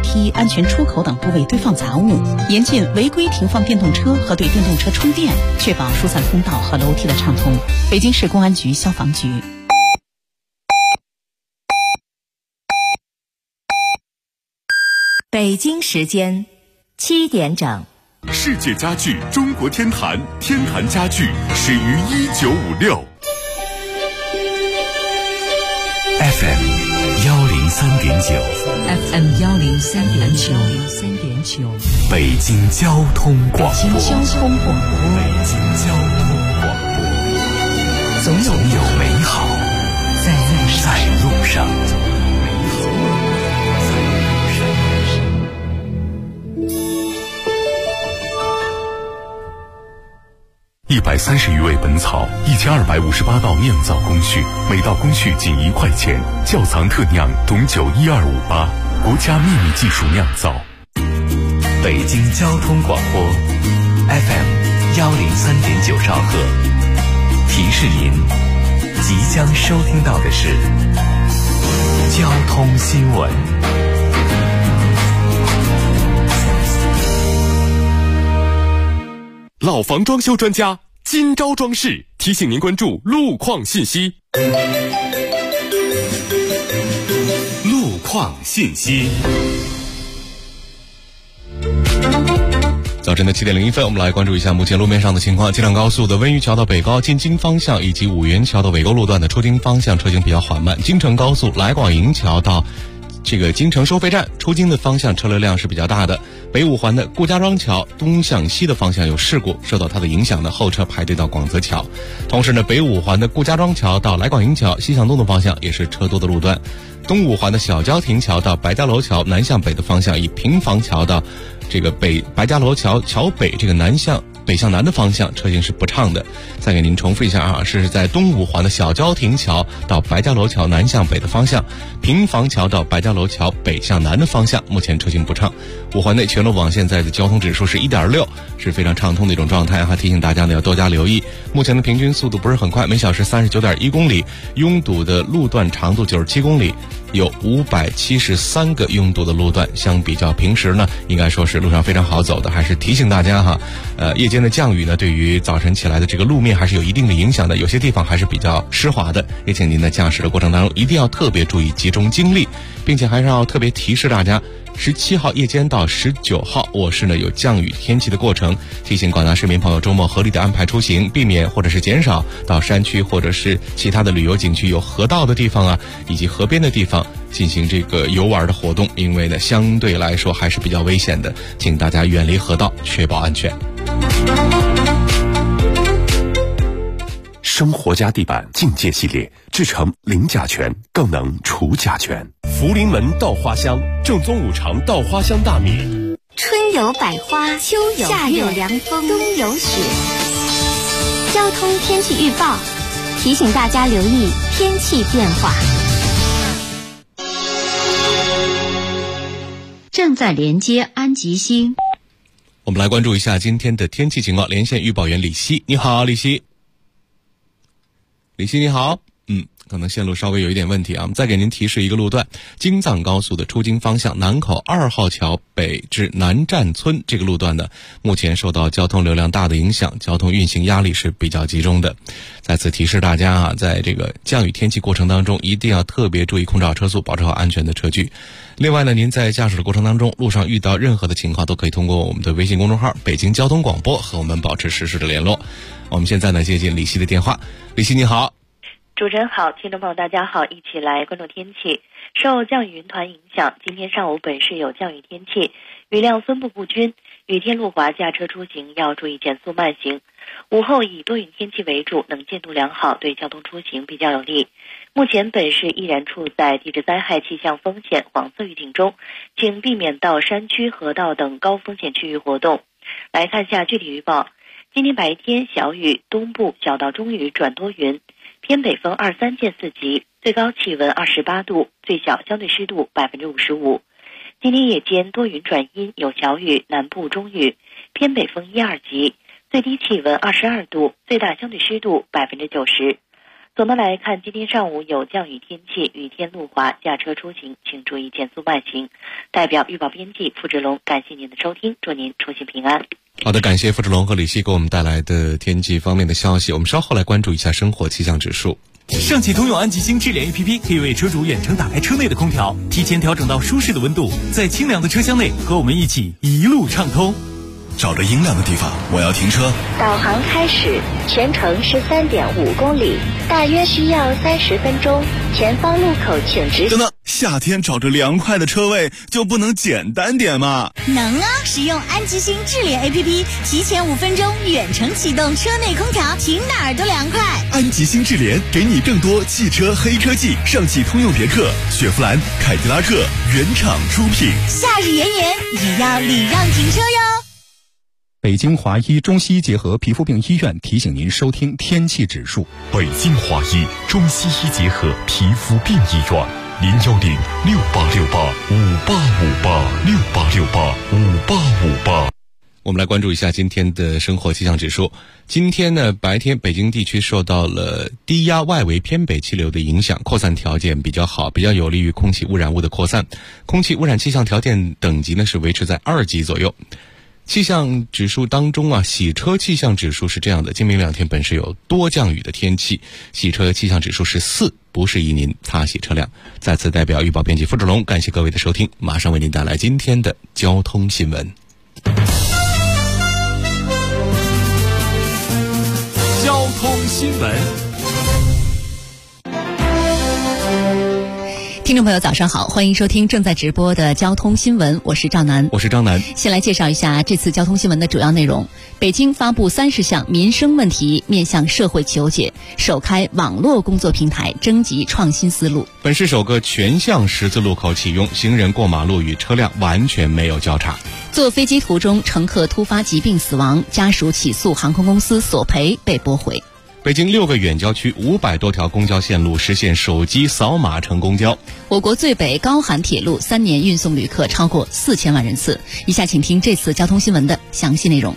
梯、安全出口等部位堆放杂物，严禁违规停放电动车和对电动车充电，确保疏散通道和楼梯的畅通。北京市公安局消防局。 北京时间7点整。 世界家具中国天坛，天坛家具始于1956。FM 103.9，FM 103.9， 北京交通广播， 北京交通广播， 总有美好在路上。130余味本草，1258道酿造工序，每道工序仅1块钱。窖藏特酿董酒12588，国家秘密技术酿造。北京交通广播 FM 103.9兆赫，提示您即将收听到的是交通新闻。老房装修专家金招装饰提醒您关注路况信息。路况信息。早晨的7点01分，我们来关注一下目前路面上的情况。京藏高速的温榆桥到北高进京方向以及五原桥到尾沟路段的出京方向车行比较缓慢。京承高速来广营桥到京承收费站出京的方向车流量是比较大的。北五环的顾家庄桥东向西的方向有事故，受到它的影响呢，后车排队到广泽桥。同时呢，北五环的顾家庄桥到来广营桥西向东的方向也是车多的路段。东五环的小郊亭桥到白家楼桥南向北的方向，以平房桥到白家楼桥桥北北向南的方向车行是不畅的。再给您重复一下啊，是在东五环的小郊亭桥到白家楼桥南向北的方向，平房桥到白家楼桥北向南的方向目前车行不畅。五环内全路网现在的交通指数是 1.6， 是非常畅通的一种状态，还提醒大家呢要多加留意。目前的平均速度不是很快，每小时 39.1 公里，拥堵的路段长度97公里，有573个拥堵的路段。相比较平时呢，应该说是路上非常好走的，还是提醒大家哈，夜间的降雨呢，对于早晨起来的这个路面还是有一定的影响的，有些地方还是比较湿滑的，也请您在驾驶的过程当中一定要特别注意集中精力，并且还是要特别提示大家，17号夜间到19号我市呢有降雨天气的过程，提醒广大市民朋友周末合理的安排出行，避免或者是减少到山区或者是其他的旅游景区有河道的地方啊，以及河边的地方进行游玩的活动，因为呢相对来说还是比较危险的，请大家远离河道，确保安全。生活家地板境界系列制成零甲醛，更能除甲醛。福临门稻花香正宗五常稻花香大米。 春有百花，秋有夏有凉风，冬有雪。交通天气预报提醒大家留意天气变化。 正在连接安吉星。 我们来关注一下今天的天气情况。连线预报员李希，你好，李希。李希你好，可能线路稍微有一点问题啊，我们再给您提示一个路段，京藏高速的出京方向南口2号桥北至南站村这个路段呢，目前受到交通流量大的影响，交通运行压力是比较集中的。再次提示大家啊，在这个降雨天气过程当中，一定要特别注意控制好车速，保持好安全的车距。另外呢，您在驾驶的过程当中，路上遇到任何的情况，都可以通过我们的微信公众号北京交通广播和我们保持实时的联络。我们现在呢接进李希的电话。李希你好。 主持人好，听众朋友大家好，一起来关注天气。受降雨云团影响，今天上午本市有降雨天气，雨量分布不均，雨天路滑，驾车出行要注意减速慢行。午后以多云天气为主，能见度良好，对交通出行比较有利。目前本市依然处在地质灾害气象风险黄色预警中，请避免到山区、河道等高风险区域活动。来看下具体预报。今天白天小雨，东部小到中雨转多云，偏北风2-3见4级，最高气温28度，最小相对湿度55%。今天夜间多云转阴，有小雨，南部中雨，偏北风1-2级，最低气温22度，最大相对湿度90%。 总的来看，今天上午有降雨天气，雨天路滑，驾车出行请注意减速慢行。代表预报编辑付志龙，感谢您的收听，祝您出行平安。 好的，感谢付志龙和李希给我们带来的天气方面的消息。我们稍后来关注一下生活气象指数。 上汽通用安吉星智联 APP 可以为车主远程打开车内的空调，提前调整到舒适的温度，在清凉的车厢内和我们一起一路畅通。 找着阴凉的地方，我要停车。 导航开始，全程13.5公里，大约需要30分钟。前方路口请直行。 等等，夏天找着凉快的车位就不能简单点吗？ 能啊！使用安吉星智联 APP， 提前5分钟远程启动车内空调，停哪儿都凉快。 安吉星智联给你更多汽车黑科技，上汽通用别克、雪佛兰、凯迪拉克原厂出品。 夏日炎炎，也要礼让停车哟。 北京华医中西医结合皮肤病医院提醒您收听天气指数。 北京华医中西医结合皮肤病医院，010-6868-5858，6868-5858。 我们来关注一下今天的生活气象指数。今天呢，白天北京地区受到了低压外围偏北气流的影响，扩散条件比较好，比较有利于空气污染物的扩散。空气污染气象条件等级呢是维持在2级左右。气象指数当中啊，洗车气象指数是这样的：今明2天本市有多降雨的天气，洗车气象指数是4，不适宜您擦洗车辆。再次代表预报编辑付志龙，感谢各位的收听，马上为您带来今天的交通新闻。 交通新闻。 听众朋友早上好，欢迎收听正在直播的交通新闻，我是赵楠。 我是张楠。 先来介绍一下这次交通新闻的主要内容。北京发布30项民生问题面向社会求解，首开网络工作平台征集创新思路。 本市首个全向十字路口启用，行人过马路与车辆完全没有交叉。 坐飞机途中乘客突发疾病死亡，家属起诉航空公司索赔被驳回。 北京6个远郊区500多条公交线路实现手机扫码乘公交。 我国最北高韩铁路3年运送旅客超过4000万人次。以下请听这次交通新闻的详细内容。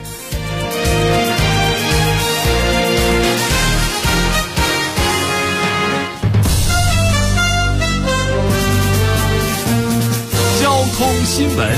交通新闻。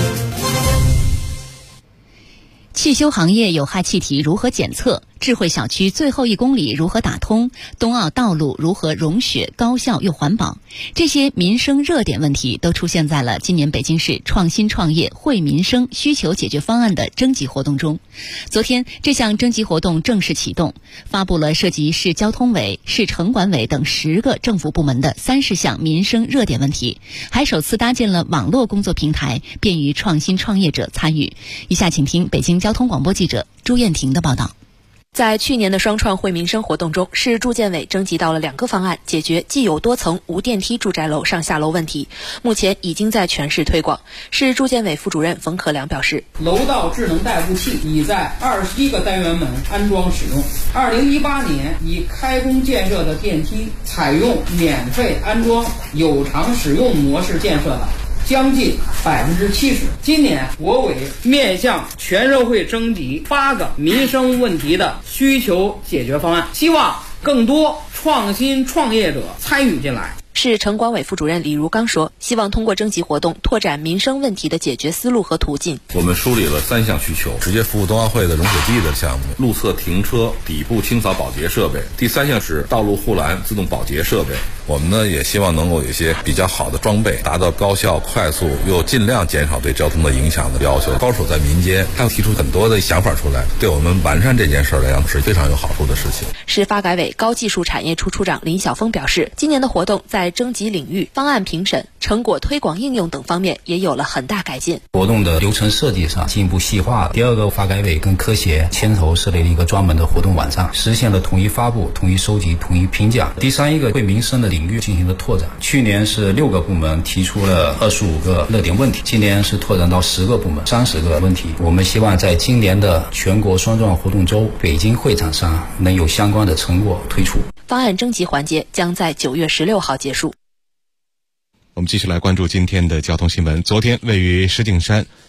汽修行业有害气体如何检测？智慧小区最后1公里如何打通？冬奥道路如何融雪高效又环保？这些民生热点问题都出现在了今年北京市创新创业惠民生需求解决方案的征集活动中。昨天，这项征集活动正式启动，发布了涉及市交通委、市城管委等10个政府部门的30项民生热点问题，还首次搭建了网络工作平台，便于创新创业者参与。以下请听北京交通广播记者朱艳婷的报道。 在去年的双创惠民生活动中，市住建委征集到了2个方案，解决既有多层无电梯住宅楼上下楼问题，目前已经在全市推广。市住建委副主任冯可良表示， 楼道智能代步器已在21个单元门安装使用。2018年已开工建设的电梯采用免费安装有偿使用模式建设的将近70%。今年国委面向全社会征集8个民生问题的需求解决方案，希望更多创新创业者参与进来。 市城管委副主任李如刚说，希望通过征集活动拓展民生问题的解决思路和途径。 我们梳理了3项需求：直接服务冬奥会的融雪地的项目，路侧停车底部清扫保洁设备；第3项是道路护栏自动保洁设备。我们呢也希望能够有一些比较好的装备，达到高效、快速又尽量减少对交通的影响的要求。高手在民间，他要提出很多的想法出来，对我们完善这件事来讲是非常有好处的事情。 市发改委高技术产业处处长林晓峰表示，今年的活动在征集领域、方案评审、成果推广应用等方面也有了很大改进。 活动的流程设计上进一步细化。第2个，发改委跟科协牵头设立了一个专门的活动网站，实现了统一发布、统一收集、统一评奖。第3一个，为民生的领域进行了拓展。去年是6个部门提出了25个热点问题，今年是拓展到10个部门30个问题。我们希望在今年的全国双创活动周北京会场上能有相关的成果推出。 方案征集环节将在9月16号结束。 我们继续来关注今天的交通新闻。昨天，位于石景山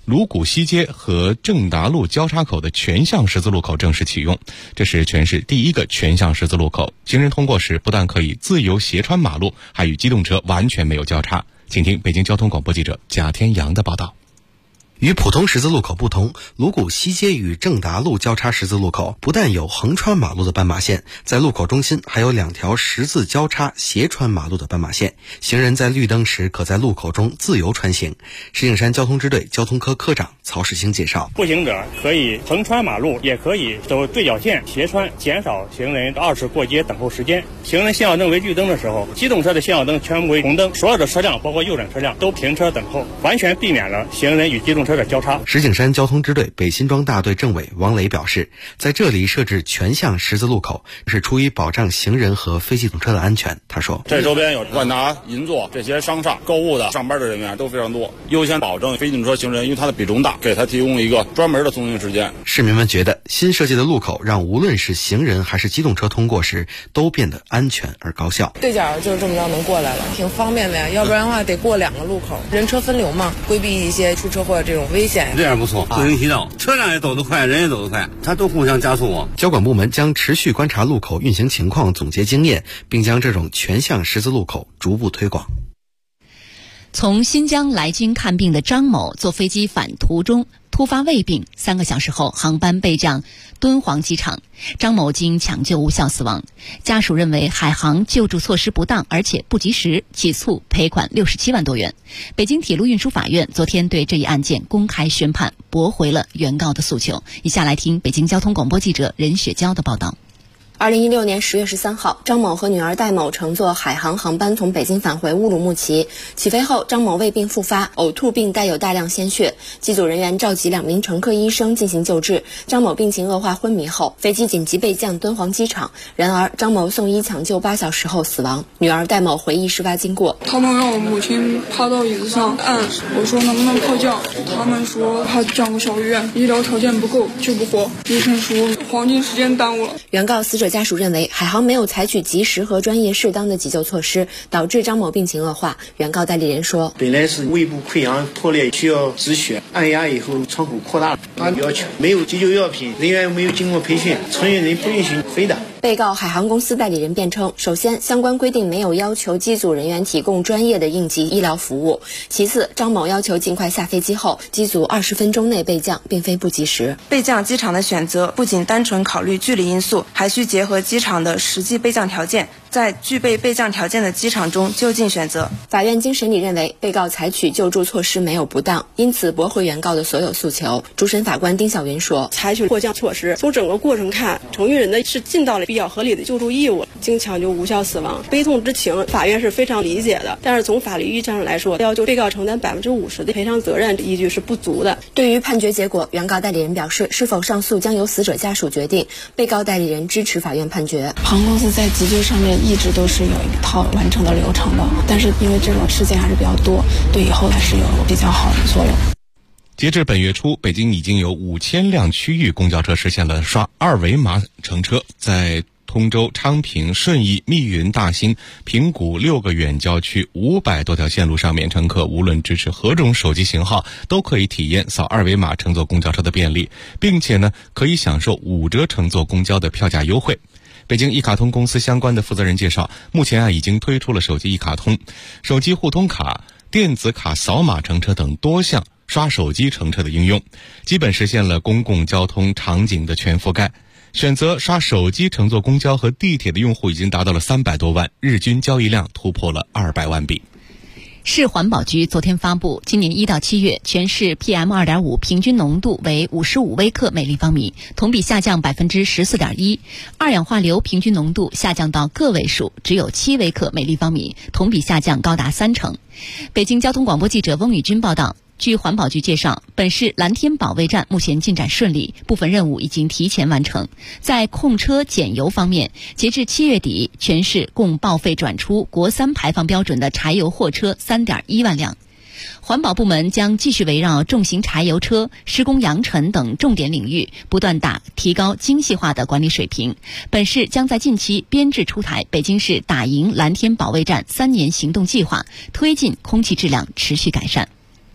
鲁谷西街和正达路交叉口的全向十字路口正式启用。这是全市第一个全向十字路口，行人通过时不但可以自由斜穿马路，还与机动车完全没有交叉。请听北京交通广播记者贾天阳的报道。 与普通十字路口不同，鲁谷西街与正达路交叉十字路口不但有横穿马路的斑马线，在路口中心还有2条十字交叉斜穿马路的斑马线，行人在绿灯时可在路口中自由穿行。石景山交通支队交通科科长曹世兴介绍， 步行者可以横穿马路，也可以走对角线斜穿，减少行人2次过街等候时间。行人信号灯为绿灯的时候，机动车的信号灯全为红灯，所有的车辆包括右转车辆都停车等候，完全避免了行人与机动车的交叉。 石景山交通支队北新庄大队政委王雷表示，在这里设置全向十字路口是出于保障行人和非机动车的安全。他说， 这周边有万达、银座这些商厦、购物的、上班的人员都非常多，优先保证非机动车行人，因为它的比重大，给他提供一个专门的通行时间。 市民们觉得新设计的路口让无论是行人还是机动车通过时都变得安全而高效。 对角就是这么着能过来了，挺方便的呀，要不然的话得过2个路口，人车分流嘛，规避一些出车祸这种危险。 这样不错，自行提道，车辆也走得快，人也走得快，它都互相加速啊。 交管部门将持续观察路口运行情况，总结经验，并将这种全向十字路口逐步推广。 从新疆来京看病的张某坐飞机返途中突发胃病，3个小时后航班备降敦煌机场，张某经抢救无效死亡。家属认为海航救助措施不当，而且不及时，起诉赔款67万多元。北京铁路运输法院昨天对这一案件公开宣判，驳回了原告的诉求。以下来听北京交通广播记者任雪娇的报道。 2016年10月13号，张某和女儿戴某乘坐海航航班从北京返回乌鲁木齐。起飞后，张某胃病复发，呕吐并带有大量鲜血。机组人员召集2名乘客医生进行救治。张某病情恶化昏迷后，飞机紧急备降敦煌机场。然而，张某送医抢救8小时后死亡。女儿戴某回忆事发经过： 他们让我母亲趴到椅子上按，我说能不能迫降，他们说怕降个小医院，医疗条件不够，救不活。医生说黄金时间耽误了。 原告死者家属认为海航没有采取及时和专业适当的急救措施，导致张某病情恶化。原告代理人说， 本来是胃部溃疡破裂，需要止血，按压以后窗口扩大了，按要求没有急救药品，人员没有经过培训，从业人不允许飞的。 被告海航公司代理人辩称，首先相关规定没有要求机组人员提供专业的应急医疗服务，其次张某要求尽快下飞机后，机组20分钟内备降并非不及时。 备降机场的选择不仅单纯考虑距离因素，还需结合机场的实际备降条件，在具备备降条件的机场中就近选择。 法院经审理认为，被告采取救助措施没有不当，因此驳回原告的所有诉求。主审法官丁晓云说， 采取迫降措施，从整个过程看，承运人呢是尽到了比较合理的救助义务，经抢救无效死亡，悲痛之情法院是非常理解的。但是从法律意义上来说，要求被告承担50%的赔偿责任，依据是不足的。 对于判决结果，原告代理人表示，是否上诉将由死者家属决定。被告代理人支持法院判决。 航空公司在急救上面一直都是有一套完整的流程的，但是因为这种事件还是比较多，对以后还是有比较好的作用。 截至本月初，北京已经有5000辆区域公交车实现了刷2维码乘车。在通州、昌平、顺义、密云、大兴、平谷6个远郊区500多条线路上面，乘客无论支持何种手机型号，都可以体验扫2维码乘坐公交车的便利，并且呢，可以享受5折乘坐公交的票价优惠。北京一卡通公司相关的负责人介绍，目前已经推出了手机一卡通、手机互通卡、电子卡扫码乘车等多项刷手机乘车的应用，基本实现了公共交通场景的全覆盖。选择刷手机乘坐公交和地铁的用户已经达到了300多万，日均交易量突破了200万笔。 市环保局昨天发布，今年1到7月全市 PM2.5 平均浓度为55微克每立方米，同比下降14.1%。二氧化硫平均浓度下降到个位数，只有7微克每立方米，同比下降高达30%。北京交通广播记者翁宇军报道。据环保局介绍，本市蓝天保卫战目前进展顺利，部分任务已经提前完成。在控车减油方面，截至7月底，全市共报废转出国3排放标准的柴油货车3.1万辆。环保部门将继续围绕重型柴油车、施工扬尘等重点领域，不断提高精细化的管理水平。本市将在近期编制出台北京市打赢蓝天保卫战3年行动计划，推进空气质量持续改善。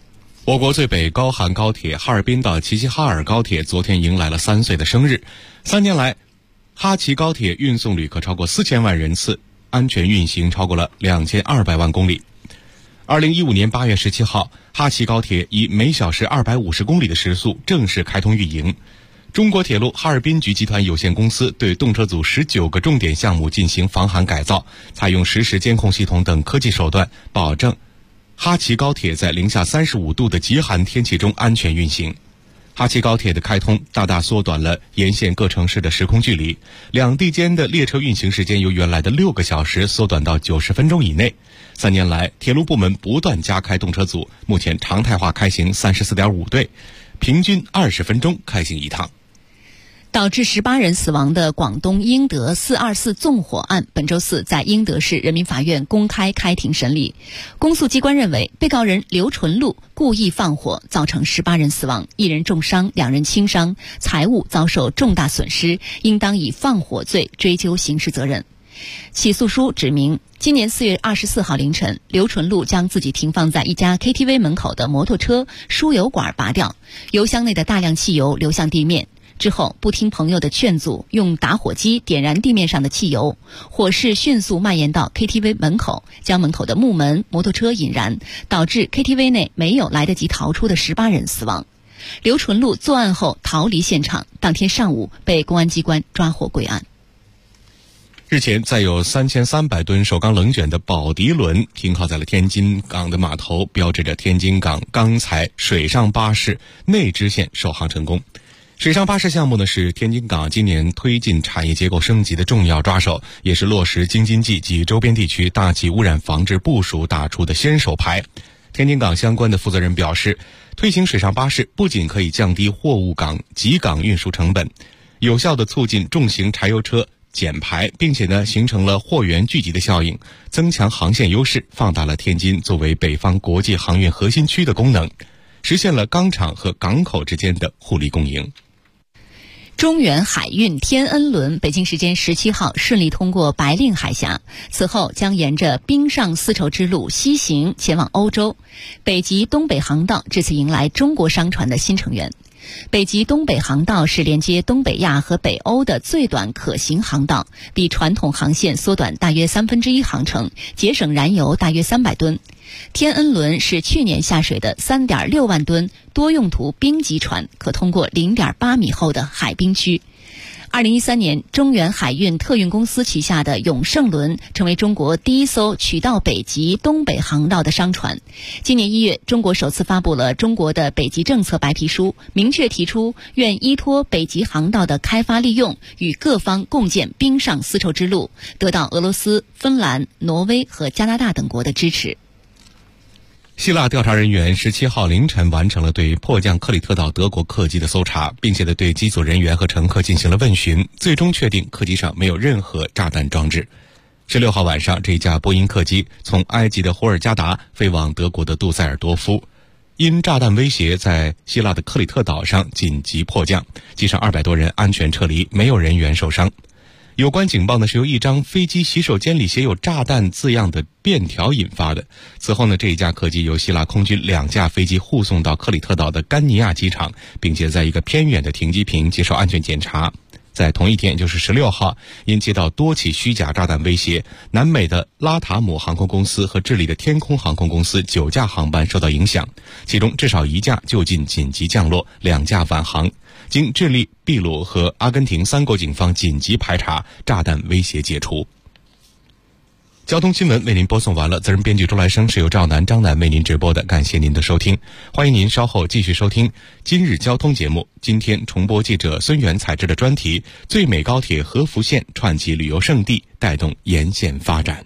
我国最北高韩高铁哈尔滨到齐齐哈尔高铁昨天迎来了3岁的生日。3年来，哈齐高铁运送旅客超过4000万人次，安全运行超过了2200万公里。2015年8月17号，哈齐高铁以每小时250公里的时速正式开通运营。中国铁路哈尔滨局集团有限公司对动车组19个重点项目进行防寒改造，采用实时监控系统等科技手段，保证哈齐高铁在零下35度的极寒天气中安全运行。哈齐高铁的开通大大缩短了沿线各城市的时空距离，两地间的列车运行时间由原来的6个小时缩短到90分钟以内。3年来，铁路部门不断加开动车组，目前常态化开行34.5对，平均20分钟开行一趟。 导致18人死亡的广东英德424纵火案本周四在英德市人民法院公开开庭审理。公诉机关认为，被告人刘纯禄故意放火，造成18人死亡，1人重伤，2人轻伤，财物遭受重大损失，应当以放火罪追究刑事责任。起诉书指明，今年4月24号凌晨，刘纯禄将自己停放在一家 KTV 门口的摩托车输油管拔掉，油箱内的大量汽油流向地面。之后不听朋友的劝阻，用打火机点燃地面上的汽油，火势迅速蔓延到 KTV 门口，将门口的木门、摩托车引燃，导致 KTV 内没有来得及逃出的18人死亡。刘纯禄作案后逃离现场，当天上午被公安机关抓获归案。 日前，载有3300吨首钢冷卷的宝迪轮停靠在了天津港的码头，标志着天津港钢材水上巴士内支线首航成功。水上巴士项目呢，是天津港今年推进产业结构升级的重要抓手，也是落实京津冀及周边地区大气污染防治部署打出的先手牌。天津港相关的负责人表示，推行水上巴士不仅可以降低货物港及港运输成本，有效地促进重型柴油车减排，并且呢形成了货源聚集的效应，增强航线优势，放大了天津作为北方国际航运核心区的功能，实现了钢厂和港口之间的互利共赢。 中远海运天恩轮北京时间17号顺利通过白令海峡，此后将沿着冰上丝绸之路西行前往欧洲。北极东北航道至此迎来中国商船的新成员。北极东北航道是连接东北亚和北欧的最短可行航道，比传统航线缩短大约1/3航程，节省燃油大约300吨。天恩轮是去年下水的3.6万吨多用途冰级船，可通过0.8米厚的海冰区。2013年，中远海运特运公司旗下的永盛轮成为中国第一艘取道北极东北航道的商船。今年1月，中国首次发布了中国的北极政策白皮书，明确提出愿依托北极航道的开发利用，与各方共建冰上丝绸之路，得到俄罗斯、芬兰、挪威和加拿大等国的支持。 希腊调查人员17号凌晨完成了对迫降克里特岛德国客机的搜查，并且对机组人员和乘客进行了问询，最终确定客机上没有任何炸弹装置。16号晚上，这一架波音客机从埃及的胡尔加达飞往德国的杜塞尔多夫，因炸弹威胁在希腊的克里特岛上紧急迫降，机上200多人安全撤离，没有人员受伤。有关警报呢是由一张飞机洗手间里写有炸弹字样的便条引发的。此后呢，这一架客机由希腊空军2架飞机护送到克里特岛的甘尼亚机场，并且在一个偏远的停机坪接受安全检查。在同一天，也就是16号，因接到多起虚假炸弹威胁，南美的拉塔姆航空公司和智利的天空航空公司9架航班受到影响，其中至少1架就近紧急降落，2架返航。经智利、秘鲁和阿根廷3国警方紧急排查，炸弹威胁解除。交通新闻为您播送完了，责任编辑周来生，是由赵楠、张楠为您直播的，感谢您的收听，欢迎您稍后继续收听今日交通节目。今天重播记者孙元采制的专题《最美高铁和福线串起旅游胜地，带动沿线发展》。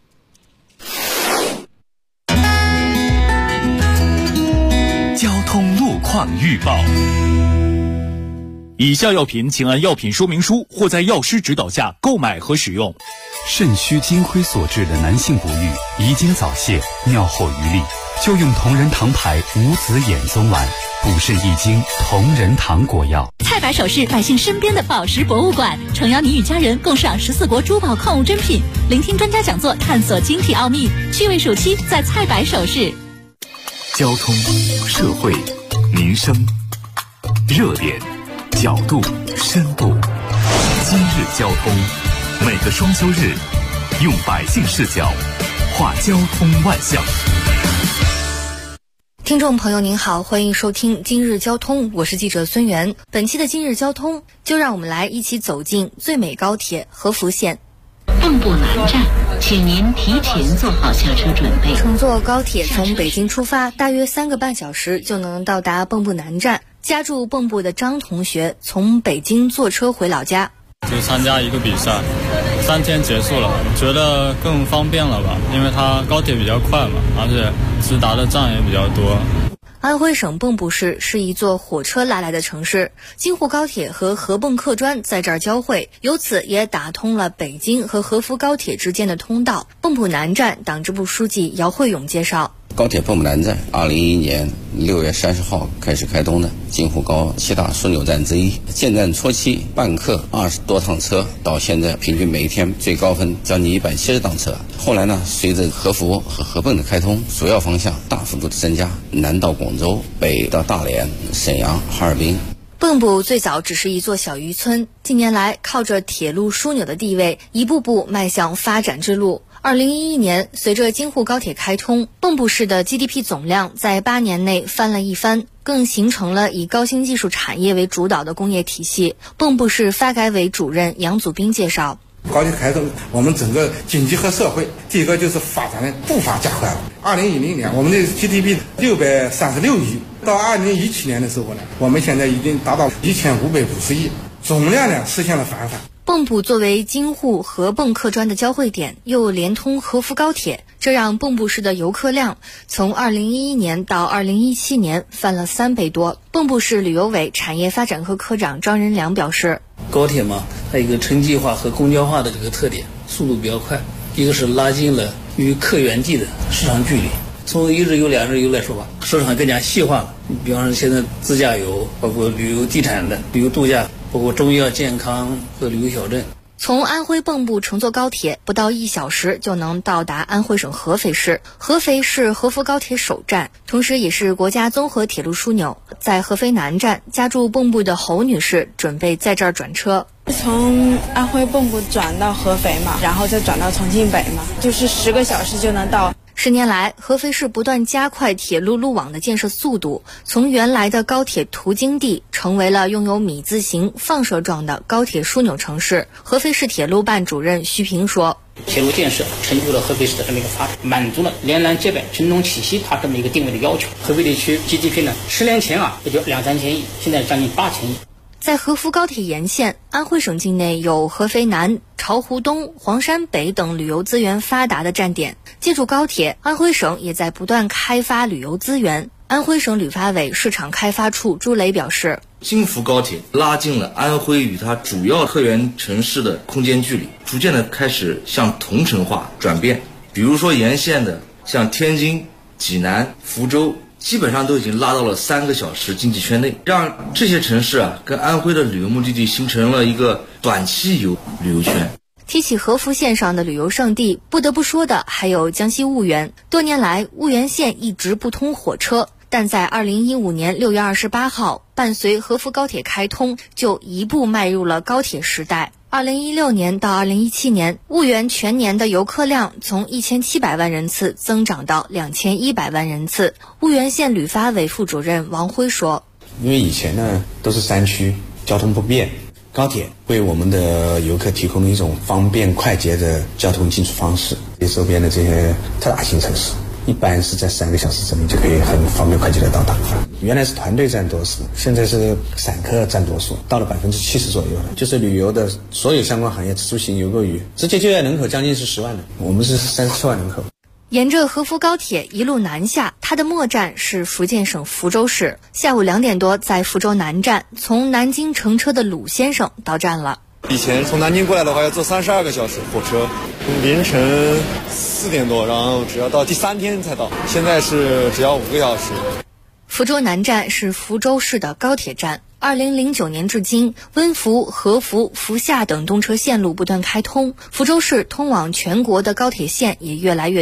交通路况预报。以下药品请按药品说明书或在药师指导下购买和使用。 肾虚金亏所致的男性不育、遗精早泄、尿后余力，就用同仁堂牌无子衍宗丸，补肾益精，同仁堂果药。 蔡百首饰，百姓身边的宝石博物馆，诚邀你与家人共赏14国珠宝矿物珍品，聆听专家讲座，探索晶体奥秘。趣味暑期在蔡百首饰。 交通、社会、民生，热点、角度、深度。今日交通，每个双休日，用百姓视角话交通万象。 听众朋友您好，欢迎收听今日交通，我是记者孙源。本期的今日交通，就让我们来一起走进最美高铁和福线。 蚌埠南站，请您提前做好下车准备。 乘坐高铁从北京出发，大约3个半小时就能到达蚌埠南站。家住蚌埠的张同学从北京坐车回老家， 就参加一个比赛，3天结束了，觉得更方便了吧，因为它高铁比较快嘛，而且直达的站也比较多。 安徽省蚌埠市是一座火车拉来的城市，京沪高铁和合泵客专在这儿交汇，由此也打通了北京和合福高铁之间的通道。蚌埠南站党支部书记姚慧勇介绍， 高铁蚌埠南站2011年6月30号开始开通的京沪高7大枢纽站之一。建站初期办客20多趟车，到现在平均每一天最高分将近170趟车。后来呢，随着合福和合泵的开通，主要方向大幅度的增加，南到广州，北到大连、沈阳、哈尔滨。 蚌埠最早只是一座小渔村，近年来靠着铁路枢纽的地位，一步步迈向发展之路。2011年，随着京沪高铁开通，蚌埠市的 GDP 总量在8年内翻了一番，更形成了以高新技术产业为主导的工业体系。蚌埠市发改委主任杨祖斌介绍， 高铁开通，我们整个经济和社会，第一个就是发展的步伐加快了。2010年，我们的 GDP 636亿，到2017年的时候呢，我们现在已经达到1550亿，总量呢实现了反返。 蚌埠作为京沪合泵客专的交汇点，又连通合福高铁，这让蚌埠市的游客量从2011年到2017年翻了3倍多。蚌埠市旅游委产业发展科科长张仁良表示， 高铁嘛，它有一个城际化和公交化的这个特点，速度比较快，一个是拉近了与客源地的市场距离。从一日游、2日游来说吧，市场更加细化了。比方说现在自驾游，包括旅游地产的、旅游度假，包括中药健康和旅游小镇。 从安徽蚌埠乘坐高铁不到1小时就能到达安徽省合肥市。合肥是合福高铁首站，同时也是国家综合铁路枢纽。在合肥南站，家住蚌埠的侯女士准备在这儿转车。 从安徽蚌埠转到合肥嘛，然后再转到重庆北嘛，就是10个小时就能到。 10年来，合肥市不断加快铁路路网的建设速度，从原来的高铁途经地，成为了拥有米字形放射状的高铁枢纽城市。合肥市铁路办主任徐平说， 铁路建设成就了合肥市的这么一个发展，满足了连南接北、群龙体系它这么一个定位的要求。合肥地区 GDP 呢，10年前也就2、3千亿，现在将近8千亿。 在合福高铁沿线，安徽省境内有合肥南、巢湖东、黄山北等旅游资源发达的站点。借助高铁，安徽省也在不断开发旅游资源。安徽省旅发委市场开发处朱雷表示， 京福高铁拉近了安徽与它主要客源城市的空间距离，逐渐的开始向同城化转变。比如说沿线的像天津、济南、福州，基本上都已经拉到了3个小时经济圈内，让这些城市跟安徽的旅游目的地形成了一个短期游旅游圈。 提起合福线上的旅游胜地，不得不说的还有江西婺源。多年来，婺源县一直不通火车，但在2015年6月28号，伴随合福高铁开通，就一步迈入了高铁时代。2016年到2017年，婺源全年的游客量从1700万人次增长到2100万人次。婺源县旅发委副主任王辉说， 因为以前呢都是山区，交通不便，高铁为我们的游客提供了一种方便快捷的交通进出方式。周边的这些特大型城市一般是在3个小时之内就可以很方便快捷的到达。原来是团队占多数，现在是散客占多数，到了70%左右了。就是旅游的所有相关行业出行游购旅，直接就业人口将近是10万人，我们是37万人口。 沿着合福高铁一路南下，它的末站是福建省福州市。下午2点多，在福州南站，从南京乘车的鲁先生到站了。 以前从南京过来的话要坐32个小时火车，凌晨4点多，然后只要到第3天才到，现在是只要5个小时。 福州南站是福州市的高铁站。2009年至今，温福、合福、福厦等动车线路不断开通，福州市通往全国的高铁线也越来越多。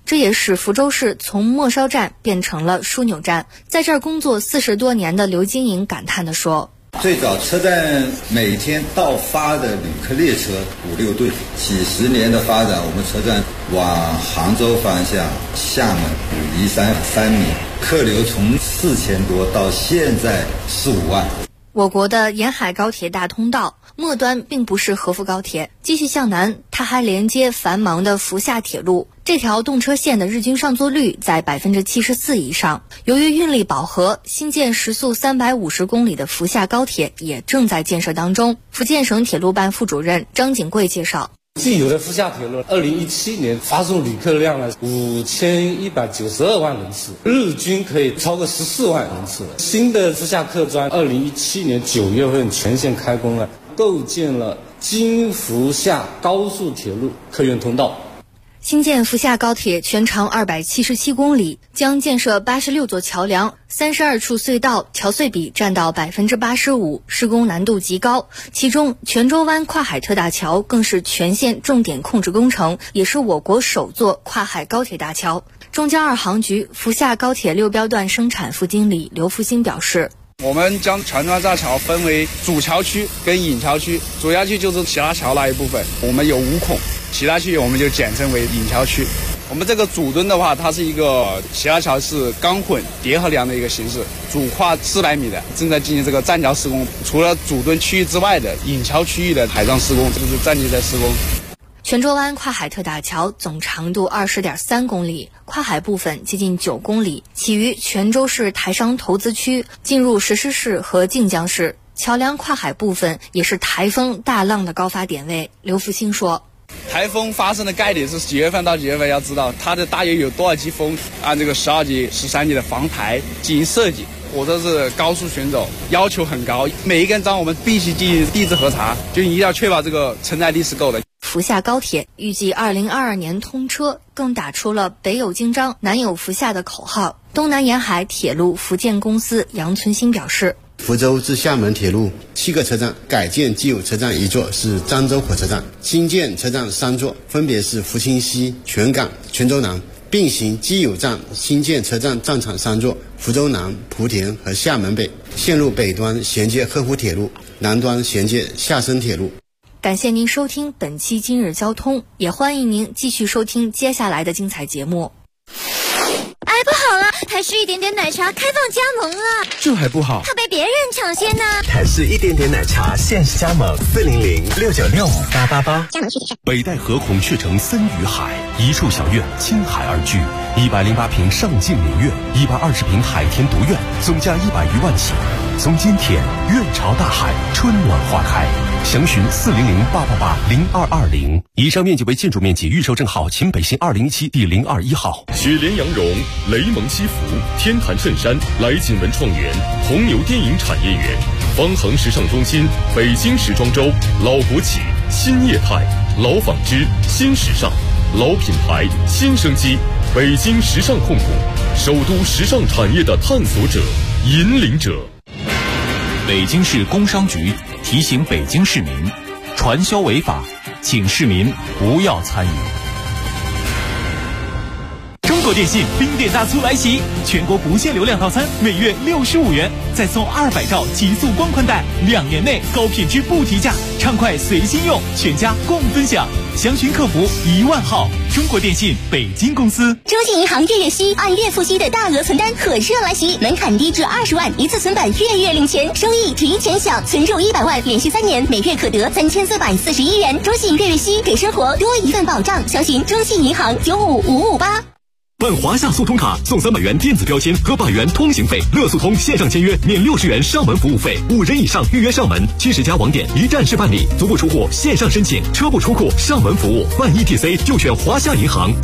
这也使福州市从末梢站变成了枢纽站。在这儿工作40多年的刘金莹感叹地说， 最早车站每天到发的旅客列车5、6对，几十年的发展，我们车站往杭州方向、厦门、宜山3米，客流从4000多到现在4、5万。 我国的沿海高铁大通道末端并不是合福高铁，继续向南，它还连接繁忙的福厦铁路。这条动车线的日均上座率在74%以上。由于运力饱和，新建时速350公里的福厦高铁也正在建设当中。福建省铁路办副主任张景贵介绍， 既有的福厦铁路2017年发送旅客量呢5192万人次，日均可以超过14万人次。新的福厦客专2017年9月份全线开工了，构建了京福厦高速铁路客运通道。 新建福厦高铁全长277公里，将建设86座桥梁、32处隧道，桥隧比占到85%，施工难度极高。其中，泉州湾跨海特大桥更是全线重点控制工程，也是我国首座跨海高铁大桥。中交2航局福厦高铁6标段生产副经理刘福兴表示， 我们将全庄大桥分为主桥区跟引桥区，主桥区就是其他桥那一部分，我们有5孔，其他区我们就简称为引桥区。我们这个主墩的话，它是一个其他桥是钢混叠合梁的一个形式，主跨400米的，正在进行这个栈桥施工。除了主墩区域之外的引桥区域的海上施工，就是暂期在施工。 泉州湾跨海特大桥总长度20.3公里，跨海部分接近9公里，起于泉州市台商投资区，进入石狮市和靖江市。桥梁跨海部分也是台风大浪的高发点位。刘福兴说， 台风发生的概率是几月份到几月份，要知道它的大约有多少级风，按这个12级、13级的防台进行设计。火车是高速巡走，要求很高，每一根桩我们必须进行地质核查，就一定要确保这个承载力是够的。 福厦高铁预计2022年通车，更打出了北有京张、南有福厦的口号。东南沿海铁路福建公司杨存兴表示， 福州至厦门铁路7个车站改建既有车站1座是漳州火车站，新建车站3座，分别是福清西、泉港、泉州南，并行既有站新建车站站场3座，福州南、莆田和厦门北，线路北端衔接鹤湖铁路，南端衔接厦深铁路。 感谢您收听本期今日交通，也欢迎您继续收听接下来的精彩节目。 哎，不好了，台式一点点奶茶开放加盟了， 这还不好， 怕被别人抢先呢。 台式一点点奶茶限时加盟40069658888， 加盟具体上。 北戴河孔雀城森与海，一处小院倾海而居，108平上境名苑，120平海天独院，总价100余万起。从今天院朝大海，春暖花开。详询400888220。以上面积为建筑面积，预售证号秦北信2017第021号。 雪莲羊绒、雷蒙西服、天坛衬衫、来锦文创园、红牛电影产业园、方恒时尚中心、北京时装周、老国企、新业态、老纺织、新时尚、老品牌、新生机，北京时尚控股，首都时尚产业的探索者、引领者。 北京市工商局提醒北京市民，传销违法，请市民不要参与。中国电信冰点大促来袭，全国不限流量套餐每月65元，再送200兆极速光宽带，2年内高品质不提价，畅快随心用，全家共分享。详询客服10000号。中国电信北京公司。 中信银行月月息按月付息的大额存单火热来袭，门槛低至20万，一次存版月月领钱，收益提前享，存入100万，连续3年，每月可得3441元。中信月月息给生活多一份保障，详询中信银行95558。 办华夏速通卡送300元电子标签和100元通行费，乐速通线上签约免60元上门服务费，5人以上预约上门，70家网点一站式办理，足不出户线上申请，车不出库上门服务，办 ETC 就选华夏银行。